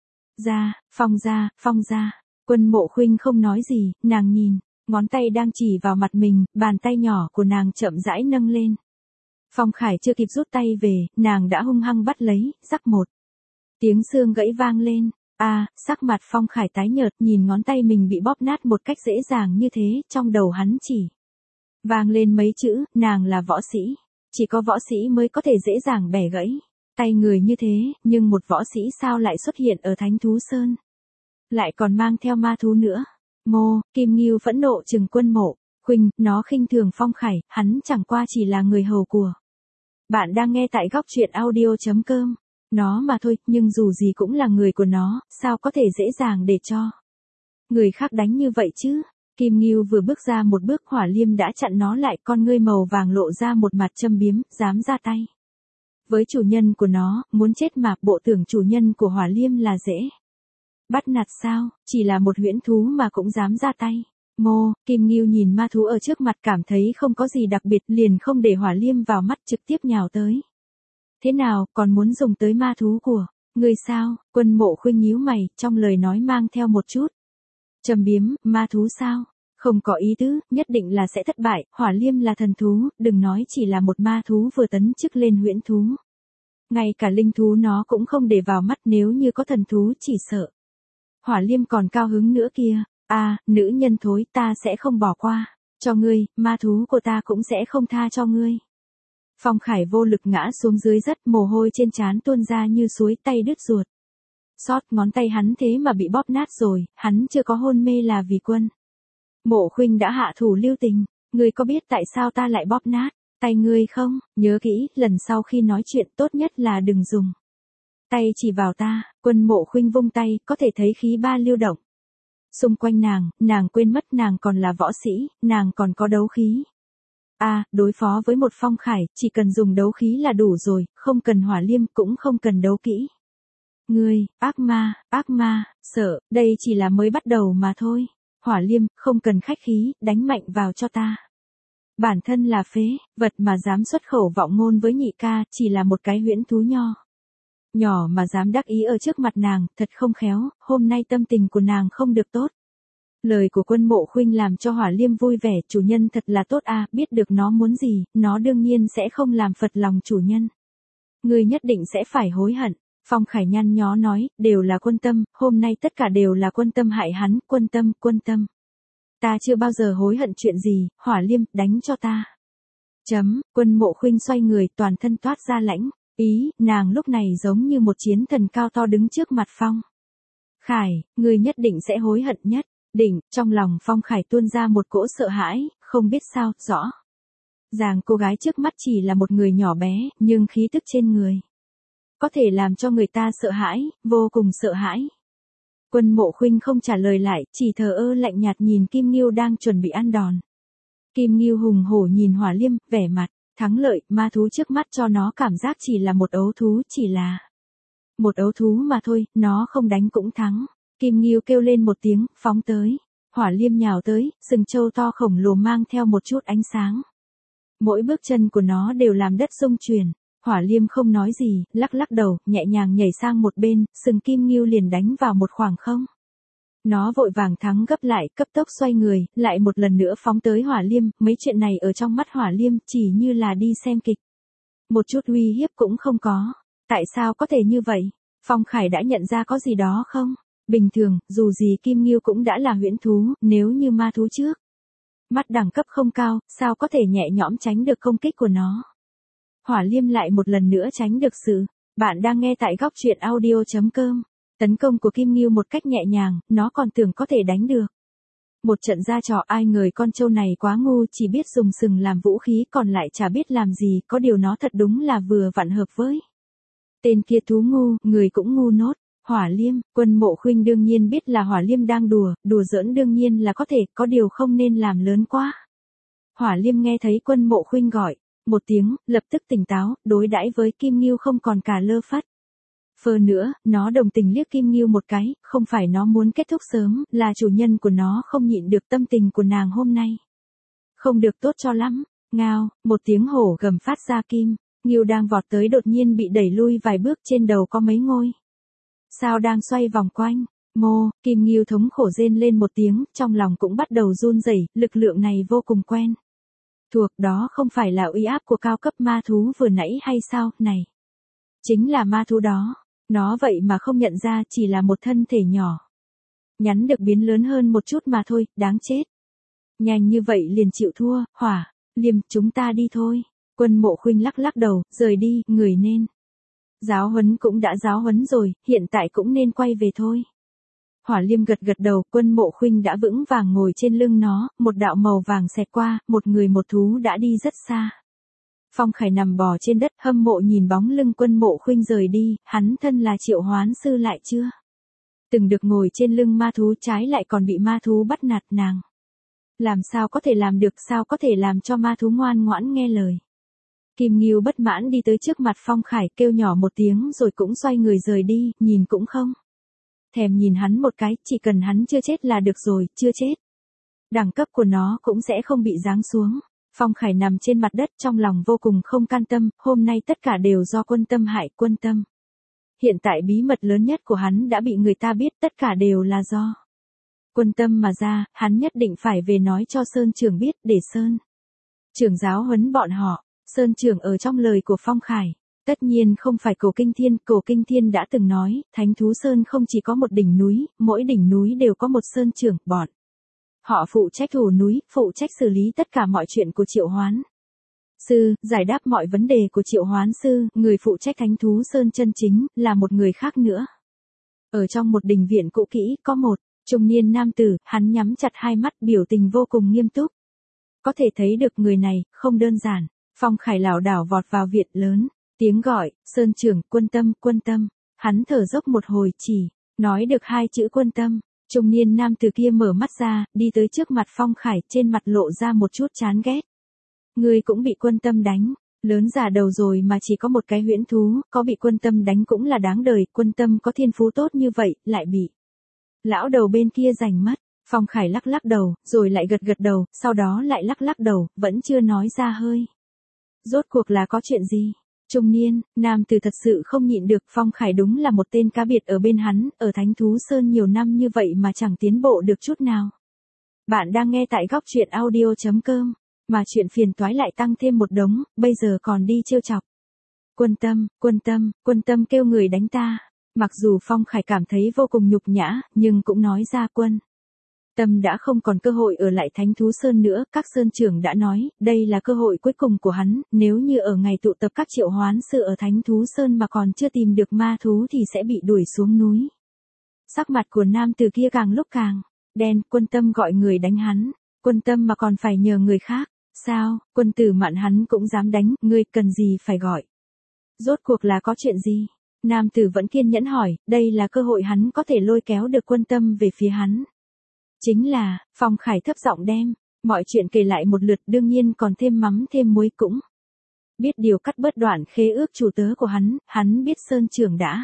gia? Phong gia, Phong gia. Quân Mộ Khuynh không nói gì, nàng nhìn ngón tay đang chỉ vào mặt mình, bàn tay nhỏ của nàng chậm rãi nâng lên. Phong Khải chưa kịp rút tay về, nàng đã hung hăng bắt lấy, rắc một tiếng xương gãy vang lên. A, à, sắc mặt Phong Khải tái nhợt, nhìn ngón tay mình bị bóp nát một cách dễ dàng như thế, trong đầu hắn chỉ vang lên mấy chữ, nàng là võ sĩ, chỉ có võ sĩ mới có thể dễ dàng bẻ gãy tay người như thế, nhưng một võ sĩ sao lại xuất hiện ở Thánh Thú Sơn, lại còn mang theo ma thú nữa. Mô, Kim Ngưu phẫn nộ trừng Quân Mộ Khuynh, nó khinh thường Phong Khải, hắn chẳng qua chỉ là người hầu của bạn đang nghe tại góc truyện audio chấm com. Nó mà thôi, nhưng dù gì cũng là người của nó, sao có thể dễ dàng để cho người khác đánh như vậy chứ? Kim Ngưu vừa bước ra một bước, Hỏa Liêm đã chặn nó lại, con ngươi màu vàng lộ ra một mặt châm biếm, dám ra tay với chủ nhân của nó, muốn chết mà, bộ tưởng chủ nhân của Hỏa Liêm là dễ bắt nạt sao, chỉ là một huyễn thú mà cũng dám ra tay. Mô, Kim Ngưu nhìn ma thú ở trước mặt cảm thấy không có gì đặc biệt, liền không để Hỏa Liêm vào mắt, trực tiếp nhào tới. Thế nào, còn muốn dùng tới ma thú của ngươi sao? Quân Mộ Khuynh nhíu mày, trong lời nói mang theo một chút châm biếm, ma thú sao? Không có ý tứ, nhất định là sẽ thất bại, Hỏa Liêm là thần thú, đừng nói chỉ là một ma thú vừa tấn chức lên huyễn thú. Ngay cả linh thú nó cũng không để vào mắt, nếu như có thần thú chỉ sợ Hỏa Liêm còn cao hứng nữa kia. A, à, nữ nhân thối, ta sẽ không bỏ qua cho ngươi, ma thú của ta cũng sẽ không tha cho ngươi. Phong Khải vô lực ngã xuống dưới đất, mồ hôi trên trán tuôn ra như suối, tay đứt ruột xót, ngón tay hắn thế mà bị bóp nát rồi, hắn chưa có hôn mê là vì Quân Mộ Khuynh đã hạ thủ lưu tình. Ngươi có biết tại sao ta lại bóp nát tay ngươi không? Nhớ kỹ, lần sau khi nói chuyện tốt nhất là đừng dùng tay chỉ vào ta. Quân Mộ Khuynh vung tay, có thể thấy khí ba lưu động xung quanh nàng, nàng quên mất nàng còn là võ sĩ, nàng còn có đấu khí. A, à, đối phó với một Phong Khải, chỉ cần dùng đấu khí là đủ rồi, không cần Hỏa Liêm, cũng không cần đấu kỹ. Ngươi, ác ma, ác ma, sợ, đây chỉ là mới bắt đầu mà thôi. Hỏa Liêm, không cần khách khí, đánh mạnh vào cho ta. Bản thân là phế vật mà dám xuất khẩu vọng ngôn với nhị ca, chỉ là một cái huyễn thú nho nhỏ mà dám đắc ý ở trước mặt nàng, thật không khéo, hôm nay tâm tình của nàng không được tốt. Lời của Quân Mộ Khuynh làm cho Hỏa Liêm vui vẻ, chủ nhân thật là tốt a, biết được nó muốn gì, nó đương nhiên sẽ không làm phật lòng chủ nhân. Ngươi nhất định sẽ phải hối hận. Phong Khải nhăn nhó nói, đều là Quân Tâm, hôm nay tất cả đều là Quân Tâm hại hắn, Quân Tâm, Quân Tâm. Ta chưa bao giờ hối hận chuyện gì, Hỏa Liêm, đánh cho ta. Chấm, Quân Mộ Khuynh xoay người, toàn thân toát ra lãnh ý, nàng lúc này giống như một chiến thần cao to đứng trước mặt Phong Khải, ngươi nhất định sẽ hối hận nhất. Định, trong lòng Phong Khải tuôn ra một cỗ sợ hãi, không biết sao, rõ ràng cô gái trước mắt chỉ là một người nhỏ bé, nhưng khí tức trên người có thể làm cho người ta sợ hãi, vô cùng sợ hãi. Quân Mộ Khuynh không trả lời lại, chỉ thờ ơ lạnh nhạt nhìn Kim Ngưu đang chuẩn bị ăn đòn. Kim Ngưu hùng hổ nhìn Hỏa Liêm, vẻ mặt thắng lợi, ma thú trước mắt cho nó cảm giác chỉ là một ấu thú, chỉ là một ấu thú mà thôi, nó không đánh cũng thắng. Kim Ngưu kêu lên một tiếng, phóng tới. Hỏa Liêm nhào tới, sừng trâu to khổng lồ mang theo một chút ánh sáng. Mỗi bước chân của nó đều làm đất rung chuyển. Hỏa Liêm không nói gì, lắc lắc đầu, nhẹ nhàng nhảy sang một bên, sừng Kim Ngưu liền đánh vào một khoảng không. Nó vội vàng thắng gấp lại, cấp tốc xoay người, lại một lần nữa phóng tới Hỏa Liêm, mấy chuyện này ở trong mắt Hỏa Liêm chỉ như là đi xem kịch. Một chút uy hiếp cũng không có. Tại sao có thể như vậy? Phong Khải đã nhận ra có gì đó không? Bình thường, dù gì Kim Ngưu cũng đã là huyễn thú, nếu như ma thú trước mắt đẳng cấp không cao, sao có thể nhẹ nhõm tránh được công kích của nó. Hỏa Liêm lại một lần nữa tránh được sự. Bạn đang nghe tại góc truyện audio chấm com. Tấn công của Kim Ngưu một cách nhẹ nhàng, nó còn tưởng có thể đánh được. Một trận ra trò, ai ngờ con trâu này quá ngu, chỉ biết dùng sừng làm vũ khí, còn lại chả biết làm gì, có điều nó thật đúng là vừa vặn hợp với. Tên kia thú ngu, người cũng ngu nốt. Hỏa Liêm, Quân Mộ Khuynh đương nhiên biết là Hỏa Liêm đang đùa, đùa giỡn đương nhiên là có thể, có điều không nên làm lớn quá. Hỏa Liêm nghe thấy Quân Mộ Khuynh gọi một tiếng, lập tức tỉnh táo, đối đãi với Kim Ngưu không còn cả lơ phất phơ nữa, nó đồng tình liếc Kim Ngưu một cái, không phải nó muốn kết thúc sớm, là chủ nhân của nó không nhịn được tâm tình của nàng hôm nay. Không được tốt cho lắm. Ngao, một tiếng hổ gầm phát ra. Kim Ngưu đang vọt tới đột nhiên bị đẩy lui vài bước, trên đầu có mấy ngôi sao đang xoay vòng quanh. Mô, Kim Ngưu thống khổ rên lên một tiếng, trong lòng cũng bắt đầu run rẩy, lực lượng này vô cùng quen thuộc, đó không phải là uy áp của cao cấp ma thú vừa nãy hay sao? Này, chính là ma thú đó. Nó vậy mà không nhận ra, chỉ là một thân thể nhỏ nhắn được biến lớn hơn một chút mà thôi, đáng chết. Nhanh như vậy liền chịu thua. Hỏa Liêm, chúng ta đi thôi. Quân Mộ Khuynh lắc lắc đầu, rời đi, người nên giáo huấn cũng đã giáo huấn rồi, hiện tại cũng nên quay về thôi. Hỏa Liêm gật gật đầu, Quân Mộ Khuynh đã vững vàng ngồi trên lưng nó, một đạo màu vàng xẹt qua, một người một thú đã đi rất xa. Phong Khải nằm bò trên đất, hâm mộ nhìn bóng lưng Quân Mộ Khuynh rời đi, hắn thân là Triệu Hoán Sư lại chưa từng được ngồi trên lưng ma thú, trái lại còn bị ma thú bắt nạt. Nàng làm sao có thể làm được, sao có thể làm cho ma thú ngoan ngoãn nghe lời. Kim Ngưu bất mãn đi tới trước mặt Phong Khải, kêu nhỏ một tiếng rồi cũng xoay người rời đi, nhìn cũng không thèm nhìn hắn một cái, chỉ cần hắn chưa chết là được rồi, chưa chết. Đẳng cấp của nó cũng sẽ không bị giáng xuống. Phong Khải nằm trên mặt đất, trong lòng vô cùng không can tâm, hôm nay tất cả đều do Quân Tâm hại. Quân Tâm. Hiện tại bí mật lớn nhất của hắn đã bị người ta biết, tất cả đều là do Quân Tâm mà ra, hắn nhất định phải về nói cho Sơn Trưởng biết, để Sơn Trưởng giáo huấn bọn họ. Sơn Trưởng ở trong lời của Phong Khải. Tất nhiên không phải Cổ Kinh Thiên, Cổ Kinh Thiên đã từng nói, Thánh Thú Sơn không chỉ có một đỉnh núi, mỗi đỉnh núi đều có một Sơn Trưởng, bọn họ phụ trách thủ núi, phụ trách xử lý tất cả mọi chuyện của Triệu Hoán Sư, giải đáp mọi vấn đề của Triệu Hoán Sư, người phụ trách Thánh Thú Sơn chân chính, là một người khác nữa. Ở trong một đình viện cũ kỹ, có một trung niên nam tử, hắn nhắm chặt hai mắt, biểu tình vô cùng nghiêm túc. Có thể thấy được người này, không đơn giản. Phong Khải lảo đảo vọt vào viện lớn, tiếng gọi, Sơn Trưởng, Quân Tâm, Quân Tâm. Hắn thở dốc một hồi, chỉ nói được hai chữ Quân Tâm. Trung niên nam từ kia mở mắt ra, đi tới trước mặt Phong Khải, trên mặt lộ ra một chút chán ghét. Ngươi cũng bị Quân Tâm đánh, lớn già đầu rồi mà chỉ có một cái huyễn thú, có bị Quân Tâm đánh cũng là đáng đời, Quân Tâm có thiên phú tốt như vậy, lại bị lão đầu bên kia giành mất. Phong Khải lắc lắc đầu, rồi lại gật gật đầu, sau đó lại lắc lắc đầu, vẫn chưa nói ra hơi. Rốt cuộc là có chuyện gì? Trung niên, nam tử thật sự không nhịn được, Phong Khải đúng là một tên cá biệt ở bên hắn, ở Thánh Thú Sơn nhiều năm như vậy mà chẳng tiến bộ được chút nào. Bạn đang nghe tại góc truyện audio chấm com, mà chuyện phiền toái lại tăng thêm một đống, bây giờ còn đi trêu chọc. Quân Tâm, Quân Tâm, Quân Tâm kêu người đánh ta. Mặc dù Phong Khải cảm thấy vô cùng nhục nhã, nhưng cũng nói ra Quân Tâm đã không còn cơ hội ở lại Thánh Thú Sơn nữa, các sơn trưởng đã nói, đây là cơ hội cuối cùng của hắn, nếu như ở ngày tụ tập các triệu hoán sư ở Thánh Thú Sơn mà còn chưa tìm được ma thú thì sẽ bị đuổi xuống núi. Sắc mặt của nam từ kia càng lúc càng đen. Quân Tâm gọi người đánh hắn. Quân Tâm mà còn phải nhờ người khác. Sao, Quân Tử Mạn hắn cũng dám đánh, ngươi cần gì phải gọi? Rốt cuộc là có chuyện gì? Nam tử vẫn kiên nhẫn hỏi, đây là cơ hội hắn có thể lôi kéo được Quân Tâm về phía hắn. Chính là, Phong Khải thấp giọng đem mọi chuyện kể lại một lượt, đương nhiên còn thêm mắm thêm muối cũng. Biết điều cắt bớt đoạn khế ước chủ tớ của hắn, hắn biết Sơn Trưởng đã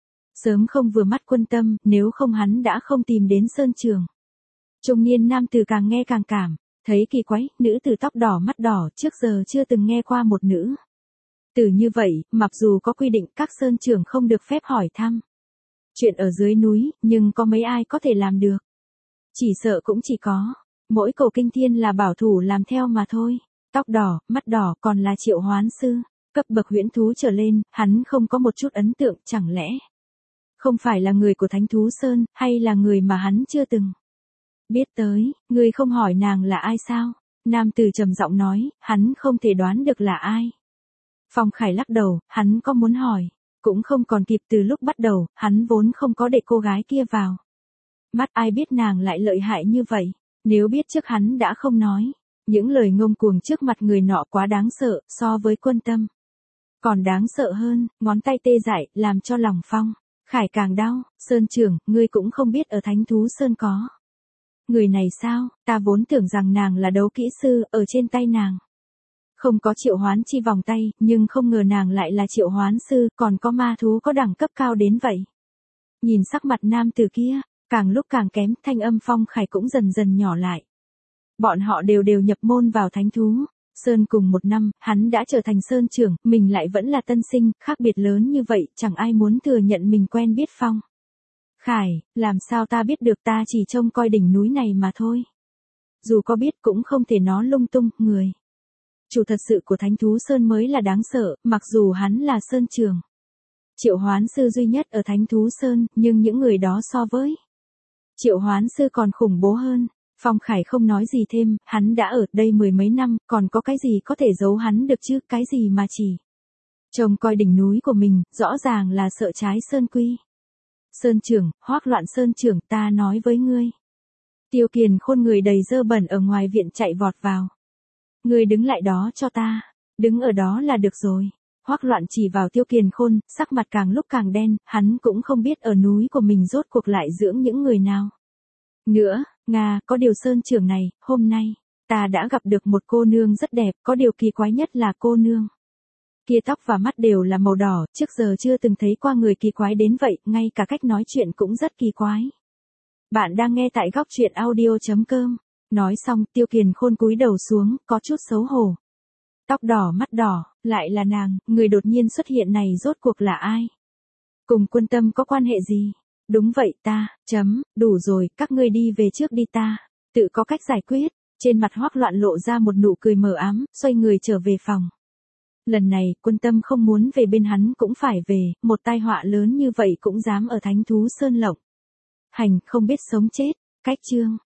sớm không vừa mắt Quân Tâm, nếu không hắn đã không tìm đến Sơn Trường. Trung niên nam tử càng nghe càng cảm thấy kỳ quái, nữ tử tóc đỏ mắt đỏ, trước giờ chưa từng nghe qua một nữ tử như vậy, mặc dù có quy định các sơn trưởng không được phép hỏi thăm chuyện ở dưới núi, nhưng có mấy ai có thể làm được. Chỉ sợ cũng chỉ có mỗi Cổ Kinh Thiên là bảo thủ làm theo mà thôi. Tóc đỏ, mắt đỏ, còn là triệu hoán sư, cấp bậc huyễn thú trở lên, hắn không có một chút ấn tượng, chẳng lẽ không phải là người của Thánh Thú Sơn, hay là người mà hắn chưa từng biết tới? Ngươi không hỏi nàng là ai sao? Nam tử trầm giọng nói, hắn không thể đoán được là ai. Phong Khải lắc đầu, hắn có muốn hỏi, cũng không còn kịp, từ lúc bắt đầu, hắn vốn không có để cô gái kia vào mắt, ai biết nàng lại lợi hại như vậy. Nếu biết trước hắn đã không nói những lời ngông cuồng trước mặt người nọ, quá đáng sợ, so với Quân Tâm còn đáng sợ hơn. Ngón tay tê dại, làm cho lòng Phong Khải càng đau. Sơn trưởng, ngươi cũng không biết ở Thánh Thú Sơn có người này sao? Ta vốn tưởng rằng nàng là đấu kỹ sư, ở trên tay nàng không có triệu hoán chi vòng tay, nhưng không ngờ nàng lại là triệu hoán sư, còn có ma thú có đẳng cấp cao đến vậy. Nhìn sắc mặt nam tử kia càng lúc càng kém, thanh âm Phong Khải cũng dần dần nhỏ lại. Bọn họ đều đều nhập môn vào Thánh Thú Sơn cùng một năm, hắn đã trở thành sơn trưởng, mình lại vẫn là tân sinh, khác biệt lớn như vậy, chẳng ai muốn thừa nhận mình quen biết Phong Khải. Làm sao ta biết được, ta chỉ trông coi đỉnh núi này mà thôi. Dù có biết cũng không thể nói lung tung, người chủ thật sự của Thánh Thú Sơn mới là đáng sợ, mặc dù hắn là sơn trưởng, triệu hoán sư duy nhất ở Thánh Thú Sơn, nhưng những người đó so với triệu hoán sư còn khủng bố hơn. Phong Khải không nói gì thêm, hắn đã ở đây mười mấy năm, còn có cái gì có thể giấu hắn được chứ, cái gì mà chỉ trông coi đỉnh núi của mình, rõ ràng là sợ trái sơn quy. Sơn trưởng, Hoắc Loạn Sơn trưởng, ta nói với ngươi. Tiêu Kiền Khôn người đầy dơ bẩn ở ngoài viện chạy vọt vào. Ngươi đứng lại đó cho ta, đứng ở đó là được rồi. Hoắc Loạn chỉ vào Tiêu Kiền Khôn, sắc mặt càng lúc càng đen, hắn cũng không biết ở núi của mình rốt cuộc lại dưỡng những người nào nữa. Nga, có điều sơn trưởng này, hôm nay ta đã gặp được một cô nương rất đẹp, có điều kỳ quái nhất là cô nương kia tóc và mắt đều là màu đỏ, trước giờ chưa từng thấy qua người kỳ quái đến vậy, ngay cả cách nói chuyện cũng rất kỳ quái. Bạn đang nghe tại góc truyện audio chấm com. Nói xong, Tiêu Kiền Khôn cúi đầu xuống, có chút xấu hổ. Tóc đỏ mắt đỏ, lại là nàng, người đột nhiên xuất hiện này rốt cuộc là ai? Cùng Quân Tâm có quan hệ gì? Đúng vậy ta, chấm, đủ rồi, các ngươi đi về trước đi, ta tự có cách giải quyết. Trên mặt Hoắc Loạn lộ ra một nụ cười mờ ám, xoay người trở về phòng. Lần này, Quân Tâm không muốn về bên hắn cũng phải về, một tai họa lớn như vậy cũng dám ở Thánh Thú Sơn lộng hành, không biết sống chết. Cách chương